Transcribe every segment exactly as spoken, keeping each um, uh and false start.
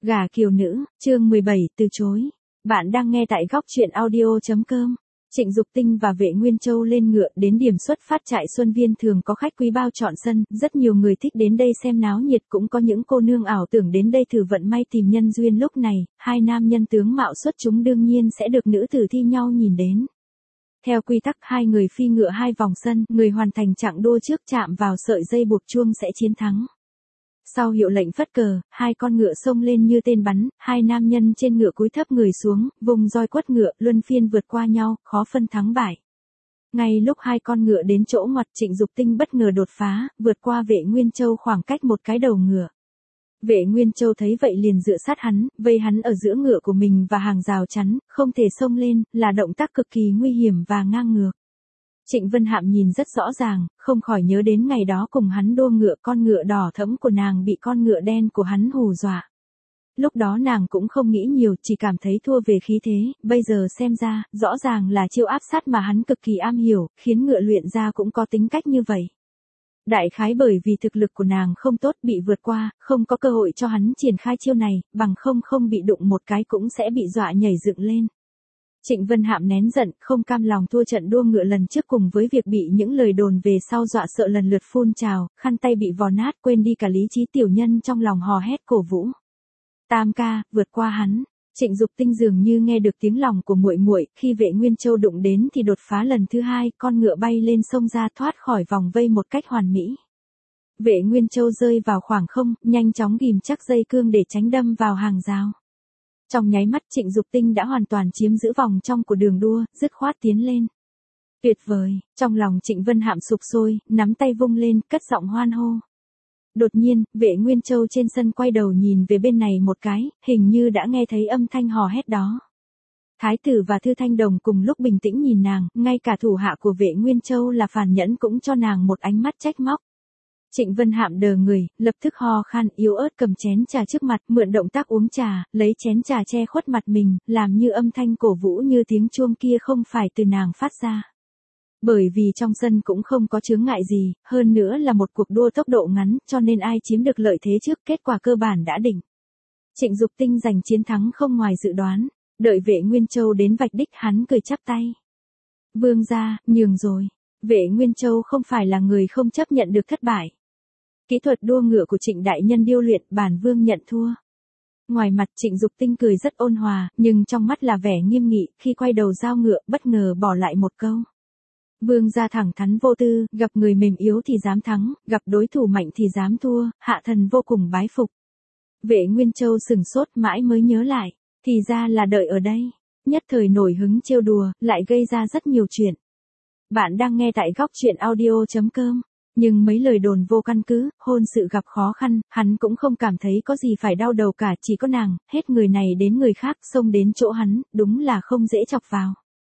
Gả kiều nữ, chương mười bảy, từ chối. Bạn đang nghe tại góc truyện audio.com. Trịnh Dục Tinh và Vệ Nguyên Châu lên ngựa đến điểm xuất phát trại Xuân Viên thường có khách quý bao trọn sân, rất nhiều người thích đến đây xem náo nhiệt, cũng có những cô nương ảo tưởng đến đây thử vận may tìm nhân duyên. Lúc này, hai nam nhân tướng mạo xuất chúng đương nhiên sẽ được nữ tử thi nhau nhìn đến. Theo quy tắc hai người phi ngựa hai vòng sân, người hoàn thành chặng đua trước chạm vào sợi dây buộc chuông sẽ chiến thắng. Sau hiệu lệnh phất cờ, hai con ngựa xông lên như tên bắn, hai nam nhân trên ngựa cúi thấp người xuống, vùng roi quất ngựa, luân phiên vượt qua nhau, khó phân thắng bại. Ngay lúc hai con ngựa đến chỗ ngoặt, Trịnh Dục Tinh bất ngờ đột phá, vượt qua Vệ Nguyên Châu khoảng cách một cái đầu ngựa. Vệ Nguyên Châu thấy vậy liền dựa sát hắn, vây hắn ở giữa ngựa của mình và hàng rào chắn, không thể xông lên, là động tác cực kỳ nguy hiểm và ngang ngược. Trịnh Vân Hạm nhìn rất rõ ràng, không khỏi nhớ đến ngày đó cùng hắn đua ngựa, con ngựa đỏ thẫm của nàng bị con ngựa đen của hắn hù dọa. Lúc đó nàng cũng không nghĩ nhiều, chỉ cảm thấy thua về khí thế, bây giờ xem ra, rõ ràng là chiêu áp sát mà hắn cực kỳ am hiểu, khiến ngựa luyện ra cũng có tính cách như vậy. Đại khái bởi vì thực lực của nàng không tốt, bị vượt qua, không có cơ hội cho hắn triển khai chiêu này, bằng không không bị đụng một cái cũng sẽ bị dọa nhảy dựng lên. Trịnh Vân Hạm nén giận, không cam lòng thua trận đua ngựa lần trước cùng với việc bị những lời đồn về sau dọa sợ lần lượt phun trào, khăn tay bị vò nát, quên đi cả lý trí tiểu nhân trong lòng hò hét cổ vũ. Tam ca, vượt qua hắn. Trịnh Dục Tinh dường như nghe được tiếng lòng của muội muội, khi Vệ Nguyên Châu đụng đến thì đột phá lần thứ hai, con ngựa bay lên sông ra thoát khỏi vòng vây một cách hoàn mỹ. Vệ Nguyên Châu rơi vào khoảng không, nhanh chóng ghìm chắc dây cương để tránh đâm vào hàng rào. Trong nháy mắt Trịnh Dục Tinh đã hoàn toàn chiếm giữ vòng trong của đường đua, dứt khoát tiến lên. Tuyệt vời, trong lòng Trịnh Vân Hạm sục sôi, nắm tay vung lên, cất giọng hoan hô. Đột nhiên, Vệ Nguyên Châu trên sân quay đầu nhìn về bên này một cái, hình như đã nghe thấy âm thanh hò hét đó. Thái tử và Thư Thanh Đồng cùng lúc bình tĩnh nhìn nàng, ngay cả thủ hạ của Vệ Nguyên Châu là Phàn Nhẫn cũng cho nàng một ánh mắt trách móc. Trịnh Vân Hạm đờ người, lập tức ho khan yếu ớt cầm chén trà trước mặt, mượn động tác uống trà, lấy chén trà che khuất mặt mình, làm như âm thanh cổ vũ như tiếng chuông kia không phải từ nàng phát ra. Bởi vì trong sân cũng không có chướng ngại gì, hơn nữa là một cuộc đua tốc độ ngắn, cho nên ai chiếm được lợi thế trước, kết quả cơ bản đã định. Trịnh Dục Tinh giành chiến thắng không ngoài dự đoán, đợi Vệ Nguyên Châu đến vạch đích hắn cười chắp tay. Vương gia, nhường rồi. Vệ Nguyên Châu không phải là người không chấp nhận được thất bại. Kỹ thuật đua ngựa của Trịnh đại nhân điêu luyện, bản vương nhận thua. Ngoài mặt Trịnh Dục Tinh cười rất ôn hòa, nhưng trong mắt là vẻ nghiêm nghị, khi quay đầu giao ngựa, bất ngờ bỏ lại một câu. Vương gia thẳng thắn vô tư, gặp người mềm yếu thì dám thắng, gặp đối thủ mạnh thì dám thua, hạ thần vô cùng bái phục. Vệ Nguyên Châu sừng sốt mãi mới nhớ lại, thì ra là đợi ở đây, nhất thời nổi hứng trêu đùa, lại gây ra rất nhiều chuyện. Bạn đang nghe tại góc truyện audio.com. Nhưng mấy lời đồn vô căn cứ, hôn sự gặp khó khăn, hắn cũng không cảm thấy có gì phải đau đầu cả, chỉ có nàng, hết người này đến người khác, xông đến chỗ hắn, đúng là không dễ chọc vào.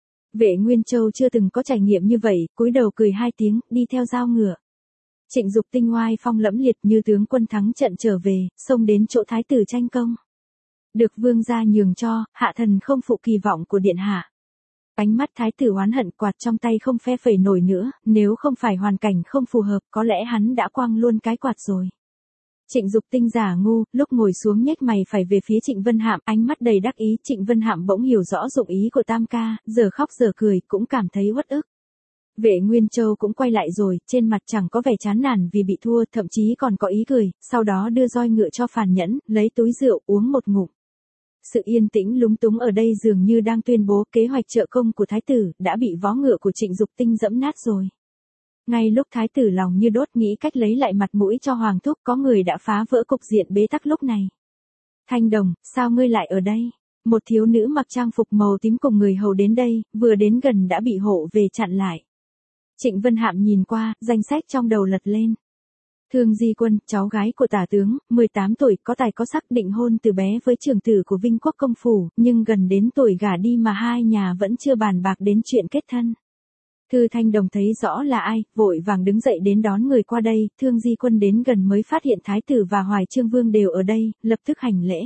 Vệ Nguyên Châu chưa từng có trải nghiệm như vậy, cúi đầu cười hai tiếng, đi theo giao ngựa. Trịnh Dục Tinh oai phong lẫm liệt như tướng quân thắng trận trở về, xông đến chỗ thái tử tranh công. Được vương gia nhường cho, hạ thần không phụ kỳ vọng của điện hạ. Ánh mắt thái tử oán hận, quạt trong tay không phe phẩy nổi nữa, nếu không phải hoàn cảnh không phù hợp, có lẽ hắn đã quăng luôn cái quạt rồi. Trịnh Dục Tinh giả ngu, lúc ngồi xuống nhếch mày phải về phía Trịnh Vân Hạm, ánh mắt đầy đắc ý. Trịnh Vân Hạm bỗng hiểu rõ dụng ý của tam ca, giờ khóc giờ cười, cũng cảm thấy uất ức. Vệ Nguyên Châu cũng quay lại rồi, trên mặt chẳng có vẻ chán nản vì bị thua, thậm chí còn có ý cười, sau đó đưa roi ngựa cho Phàn Nhẫn, lấy túi rượu uống một ngụm. Sự yên tĩnh lúng túng ở đây dường như đang tuyên bố kế hoạch trợ công của thái tử đã bị vó ngựa của Trịnh Dục Tinh dẫm nát rồi. Ngay lúc thái tử lòng như đốt nghĩ cách lấy lại mặt mũi cho hoàng thúc, có người đã phá vỡ cục diện bế tắc lúc này. Thanh Đồng, sao ngươi lại ở đây? Một thiếu nữ mặc trang phục màu tím cùng người hầu đến đây, vừa đến gần đã bị hộ về chặn lại. Trịnh Vân Hạm nhìn qua, danh sách trong đầu lật lên. Thương Di Quân, cháu gái của tả tướng, mười tám tuổi, có tài có sắc, định hôn từ bé với trưởng tử của Vinh Quốc công phủ, nhưng gần đến tuổi gả đi mà hai nhà vẫn chưa bàn bạc đến chuyện kết thân. Thư Thanh Đồng thấy rõ là ai, vội vàng đứng dậy đến đón người qua đây, Thương Di Quân đến gần mới phát hiện thái tử và Hoài Trương Vương đều ở đây, lập tức hành lễ.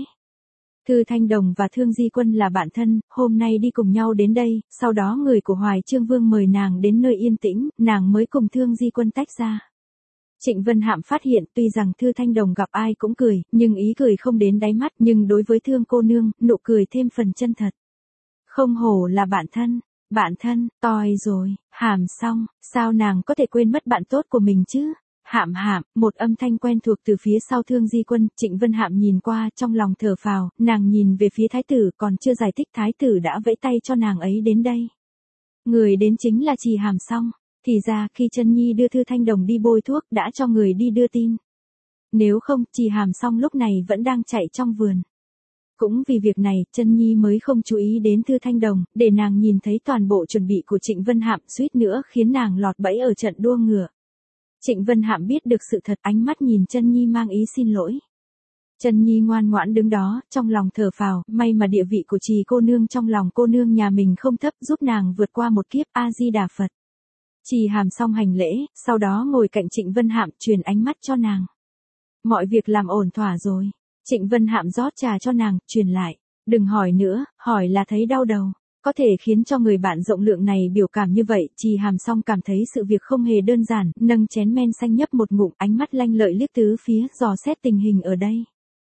Thư Thanh Đồng và Thương Di Quân là bạn thân, hôm nay đi cùng nhau đến đây, sau đó người của Hoài Trương Vương mời nàng đến nơi yên tĩnh, nàng mới cùng Thương Di Quân tách ra. Trịnh Vân Hạm phát hiện tuy rằng Thư Thanh Đồng gặp ai cũng cười, nhưng ý cười không đến đáy mắt, nhưng đối với Thương cô nương, nụ cười thêm phần chân thật. Không hổ là bạn thân, bạn thân, toi rồi, Hàm xong, sao nàng có thể quên mất bạn tốt của mình chứ? Hạm Hạm, một âm thanh quen thuộc từ phía sau Thương Di Quân, Trịnh Vân Hạm nhìn qua trong lòng thở phào, nàng nhìn về phía thái tử còn chưa giải thích thái tử đã vẫy tay cho nàng ấy đến đây. Người đến chính là Trì Hàm xong, thì ra khi Chân Nhi đưa Thư Thanh Đồng đi bôi thuốc đã cho người đi đưa tin. Nếu không, Trì Hàm xong lúc này vẫn đang chạy trong vườn. Cũng vì việc này, Chân Nhi mới không chú ý đến Thư Thanh Đồng, để nàng nhìn thấy toàn bộ chuẩn bị của Trịnh Vân Hạm suýt nữa khiến nàng lọt bẫy ở trận đua ngựa. Trịnh Vân Hạm biết được sự thật, ánh mắt nhìn Chân Nhi mang ý xin lỗi. Chân Nhi ngoan ngoãn đứng đó, trong lòng thở phào, may mà địa vị của Trì cô nương trong lòng cô nương nhà mình không thấp, giúp nàng vượt qua một kiếp. A Di Đà Phật. Trì Hàm xong hành lễ, sau đó ngồi cạnh Trịnh Vân Hạm, truyền ánh mắt cho nàng. Mọi việc làm ổn thỏa rồi. Trịnh Vân Hạm rót trà cho nàng, truyền lại. Đừng hỏi nữa, hỏi là thấy đau đầu. Có thể khiến cho người bạn rộng lượng này biểu cảm như vậy, Trì Hàm xong cảm thấy sự việc không hề đơn giản, nâng chén men xanh nhấp một ngụm, ánh mắt lanh lợi liếc tứ phía, dò xét tình hình ở đây.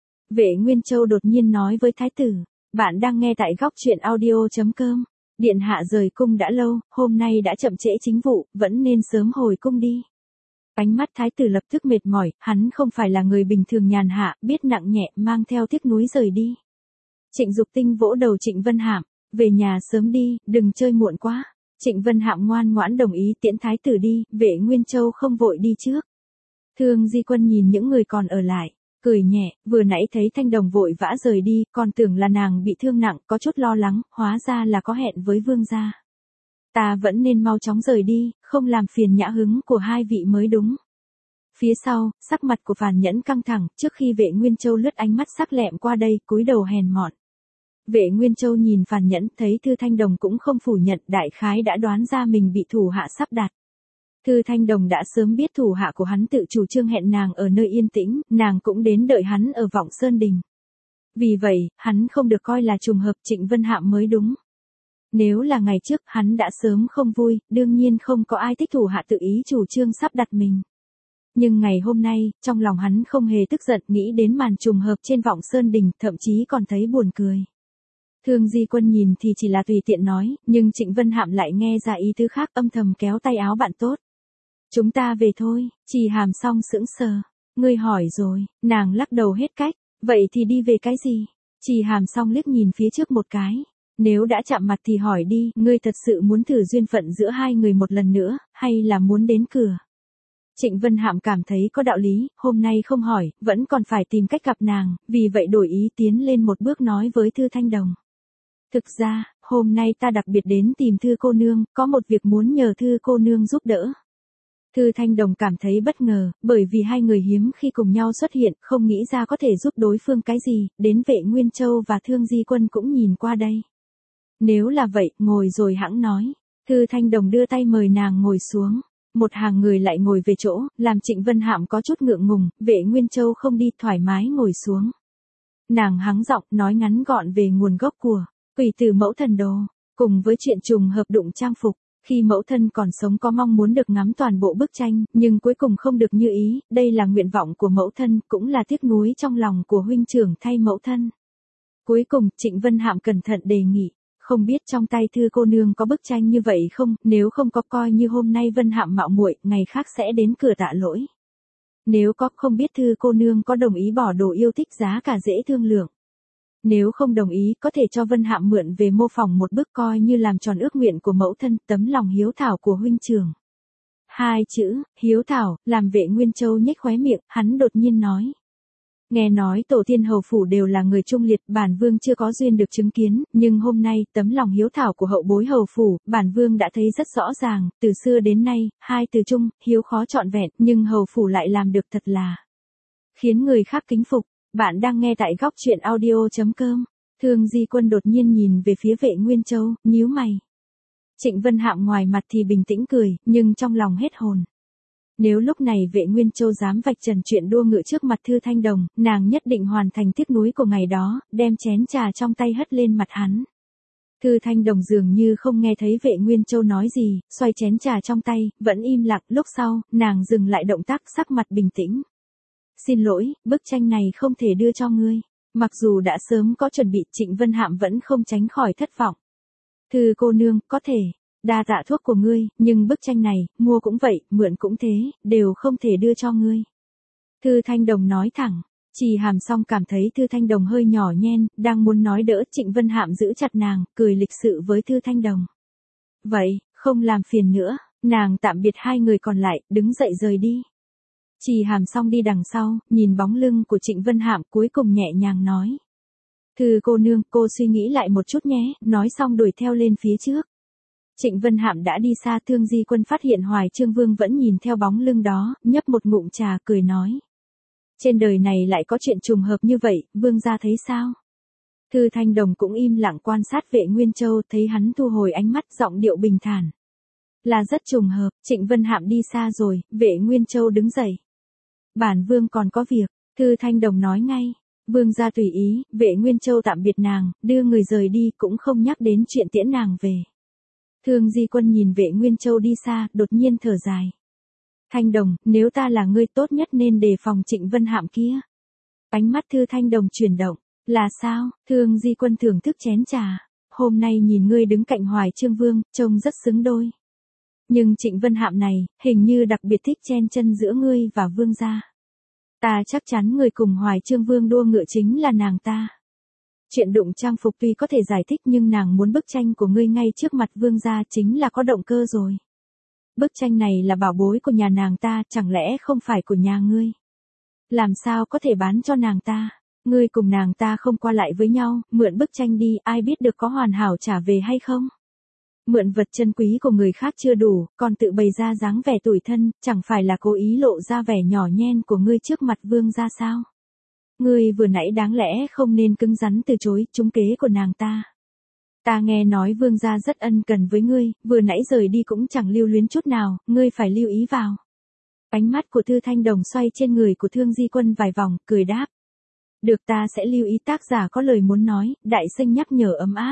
Vệ Nguyên Châu đột nhiên nói với thái tử, bạn đang nghe tại góc truyện audio.com. Điện hạ rời cung đã lâu, hôm nay đã chậm trễ chính vụ, vẫn nên sớm hồi cung đi. Ánh mắt thái tử lập tức mệt mỏi, hắn không phải là người bình thường nhàn hạ, biết nặng nhẹ, mang theo tiếc nuối rời đi. Trịnh Dục Tinh vỗ đầu Trịnh Vân Hạm, về nhà sớm đi, đừng chơi muộn quá. Trịnh Vân Hạm ngoan ngoãn đồng ý tiễn thái tử đi, Vệ Nguyên Châu không vội đi trước. Thương Di Quân nhìn những người còn ở lại, cười nhẹ, vừa nãy thấy Thanh Đồng vội vã rời đi, còn tưởng là nàng bị thương nặng, có chút lo lắng, hóa ra là có hẹn với vương gia. Ta vẫn nên mau chóng rời đi, không làm phiền nhã hứng của hai vị mới đúng. Phía sau, sắc mặt của Phàn Nhẫn căng thẳng, trước khi Vệ Nguyên Châu lướt ánh mắt sắc lẹm qua đây, cúi đầu hèn mọn. Vệ Nguyên Châu nhìn Phàn Nhẫn, thấy Thư Thanh Đồng cũng không phủ nhận, đại khái đã đoán ra mình bị thủ hạ sắp đặt. Thư Thanh Đồng đã sớm biết thủ hạ của hắn tự chủ trương hẹn nàng ở nơi yên tĩnh, nàng cũng đến đợi hắn ở Vọng Sơn Đình. Vì vậy, hắn không được coi là trùng hợp, Trịnh Vân Hạm mới đúng. Nếu là ngày trước, hắn đã sớm không vui, đương nhiên không có ai thích thủ hạ tự ý chủ trương sắp đặt mình. Nhưng ngày hôm nay, trong lòng hắn không hề tức giận, nghĩ đến màn trùng hợp trên Vọng Sơn Đình, thậm chí còn thấy buồn cười. Thương Di Quân nhìn thì chỉ là tùy tiện nói, nhưng Trịnh Vân Hạm lại nghe ra ý tứ khác, âm thầm kéo tay áo bạn tốt. Chúng ta về thôi. Trì Hàm xong sững sờ. Ngươi hỏi rồi, nàng lắc đầu hết cách, vậy thì đi về cái gì? Trì Hàm xong liếc nhìn phía trước một cái. Nếu đã chạm mặt thì hỏi đi, ngươi thật sự muốn thử duyên phận giữa hai người một lần nữa, hay là muốn đến cửa? Trịnh Vân Hạm cảm thấy có đạo lý, hôm nay không hỏi, vẫn còn phải tìm cách gặp nàng, vì vậy đổi ý tiến lên một bước nói với Thư Thanh Đồng. Thực ra, hôm nay ta đặc biệt đến tìm Thư cô nương, có một việc muốn nhờ Thư cô nương giúp đỡ. Thư Thanh Đồng cảm thấy bất ngờ, bởi vì hai người hiếm khi cùng nhau xuất hiện, không nghĩ ra có thể giúp đối phương cái gì, đến Vệ Nguyên Châu và Thương Di Quân cũng nhìn qua đây. Nếu là vậy, ngồi rồi hãng nói. Thư Thanh Đồng đưa tay mời nàng ngồi xuống. Một hàng người lại ngồi về chỗ, làm Trịnh Vân Hạm có chút ngượng ngùng, Vệ Nguyên Châu không đi, thoải mái ngồi xuống. Nàng hắng giọng nói ngắn gọn về nguồn gốc của Quỷ Tử Mẫu Thần Đồ, cùng với chuyện trùng hợp đụng trang phục. Khi mẫu thân còn sống có mong muốn được ngắm toàn bộ bức tranh, nhưng cuối cùng không được như ý, đây là nguyện vọng của mẫu thân, cũng là tiếc nuối trong lòng của huynh trưởng thay mẫu thân. Cuối cùng, Trịnh Vân Hạm cẩn thận đề nghị, không biết trong tay Thư cô nương có bức tranh như vậy không, nếu không có coi như hôm nay Vân Hạm mạo muội, ngày khác sẽ đến cửa tạ lỗi. Nếu có, không biết Thư cô nương có đồng ý bỏ đồ yêu thích giá cả dễ thương lượng. Nếu không đồng ý, có thể cho Vân Hạm mượn về mô phỏng một bức coi như làm tròn ước nguyện của mẫu thân, tấm lòng hiếu thảo của huynh trưởng. Hai chữ, hiếu thảo, làm Vệ Nguyên Châu nhếch khóe miệng, hắn đột nhiên nói. Nghe nói tổ tiên hầu phủ đều là người trung liệt, bản vương chưa có duyên được chứng kiến, nhưng hôm nay, tấm lòng hiếu thảo của hậu bối hầu phủ, bản vương đã thấy rất rõ ràng, từ xưa đến nay, hai từ trung, hiếu khó trọn vẹn, nhưng hầu phủ lại làm được thật là khiến người khác kính phục. Bạn đang nghe tại góc truyện audio.com. Thương Di Quân đột nhiên nhìn về phía Vệ Nguyên Châu, nhíu mày. Trịnh Vân Hạm ngoài mặt thì bình tĩnh cười, nhưng trong lòng hết hồn. Nếu lúc này Vệ Nguyên Châu dám vạch trần chuyện đua ngựa trước mặt Thư Thanh Đồng, nàng nhất định hoàn thành tiếc nuối của ngày đó, đem chén trà trong tay hất lên mặt hắn. Thư Thanh Đồng dường như không nghe thấy Vệ Nguyên Châu nói gì, xoay chén trà trong tay, vẫn im lặng, lúc sau, nàng dừng lại động tác, sắc mặt bình tĩnh. Xin lỗi, bức tranh này không thể đưa cho ngươi. Mặc dù đã sớm có chuẩn bị, Trịnh Vân Hạm vẫn không tránh khỏi thất vọng. Thư cô nương, có thể, đa tạ thuốc của ngươi, nhưng bức tranh này, mua cũng vậy, mượn cũng thế, đều không thể đưa cho ngươi. Thư Thanh Đồng nói thẳng. Trì Hàm Song cảm thấy Thư Thanh Đồng hơi nhỏ nhen, đang muốn nói đỡ, Trịnh Vân Hạm giữ chặt nàng, cười lịch sự với Thư Thanh Đồng. Vậy, không làm phiền nữa, nàng tạm biệt hai người còn lại, đứng dậy rời đi. Trì Hàm Song đi đằng sau, nhìn bóng lưng của Trịnh Vân Hạm, cuối cùng nhẹ nhàng nói. Thư cô nương, cô suy nghĩ lại một chút nhé, nói xong đuổi theo lên phía trước. Trịnh Vân Hạm đã đi xa, Thương Di Quân phát hiện Hoài Trương Vương vẫn nhìn theo bóng lưng đó, nhấp một ngụm trà cười nói. Trên đời này lại có chuyện trùng hợp như vậy, Vương gia thấy sao? Thư Thanh Đồng cũng im lặng quan sát Vệ Nguyên Châu, thấy hắn thu hồi ánh mắt, giọng điệu bình thản. Là rất trùng hợp, Trịnh Vân Hạm đi xa rồi, Vệ Nguyên Châu đứng dậy. Bản Vương còn có việc, Thư Thanh Đồng nói ngay. Vương gia tùy ý, Vệ Nguyên Châu tạm biệt nàng, đưa người rời đi, cũng không nhắc đến chuyện tiễn nàng về. Thương Di Quân nhìn Vệ Nguyên Châu đi xa, đột nhiên thở dài. Thanh Đồng, nếu ta là ngươi, tốt nhất nên đề phòng Trịnh Vân Hạm kia. Ánh mắt Thư Thanh Đồng chuyển động. Là sao? Thương Di Quân thưởng thức chén trà. Hôm nay nhìn ngươi đứng cạnh Hoài Trương Vương, trông rất xứng đôi. Nhưng Trịnh Vân Hạm này, hình như đặc biệt thích chen chân giữa ngươi và Vương gia. Ta chắc chắn người cùng Hoài Trương Vương đua ngựa chính là nàng ta. Chuyện đụng trang phục tuy có thể giải thích, nhưng nàng muốn bức tranh của ngươi ngay trước mặt Vương gia chính là có động cơ rồi. Bức tranh này là bảo bối của nhà nàng ta, chẳng lẽ không phải của nhà ngươi? Làm sao có thể bán cho nàng ta? Ngươi cùng nàng ta không qua lại với nhau, mượn bức tranh đi, ai biết được có hoàn hảo trả về hay không? Mượn vật chân quý của người khác chưa đủ, còn tự bày ra dáng vẻ tủi thân, chẳng phải là cố ý lộ ra vẻ nhỏ nhen của ngươi trước mặt Vương gia sao? Ngươi vừa nãy đáng lẽ không nên cứng rắn từ chối trúng kế của nàng ta. Ta nghe nói Vương gia rất ân cần với ngươi, vừa nãy rời đi cũng chẳng lưu luyến chút nào, ngươi phải lưu ý vào. Ánh mắt của Thư Thanh Đồng xoay trên người của Thương Di Quân vài vòng, cười đáp. Được, ta sẽ lưu ý. Tác giả có lời muốn nói, đại sinh nhắc nhở ấm áp.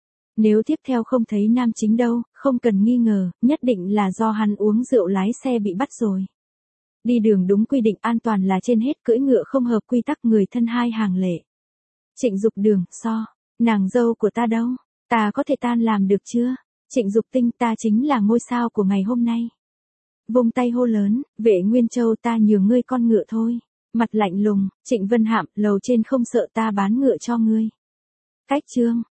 Nếu tiếp theo không thấy nam chính đâu, không cần nghi ngờ, nhất định là do hắn uống rượu lái xe bị bắt rồi. Đi đường đúng quy định, an toàn là trên hết, cưỡi ngựa không hợp quy tắc, người thân hai hàng lệ. Trịnh Dục Đường, so, nàng dâu của ta đâu? Ta có thể tan làm được chưa? Trịnh Dục Tinh, ta chính là ngôi sao của ngày hôm nay. Vung tay hô lớn, Vệ Nguyên Châu, ta nhường ngươi con ngựa thôi. Mặt lạnh lùng, Trịnh Vân Hạm, lầu trên không sợ ta bán ngựa cho ngươi. Cách chương.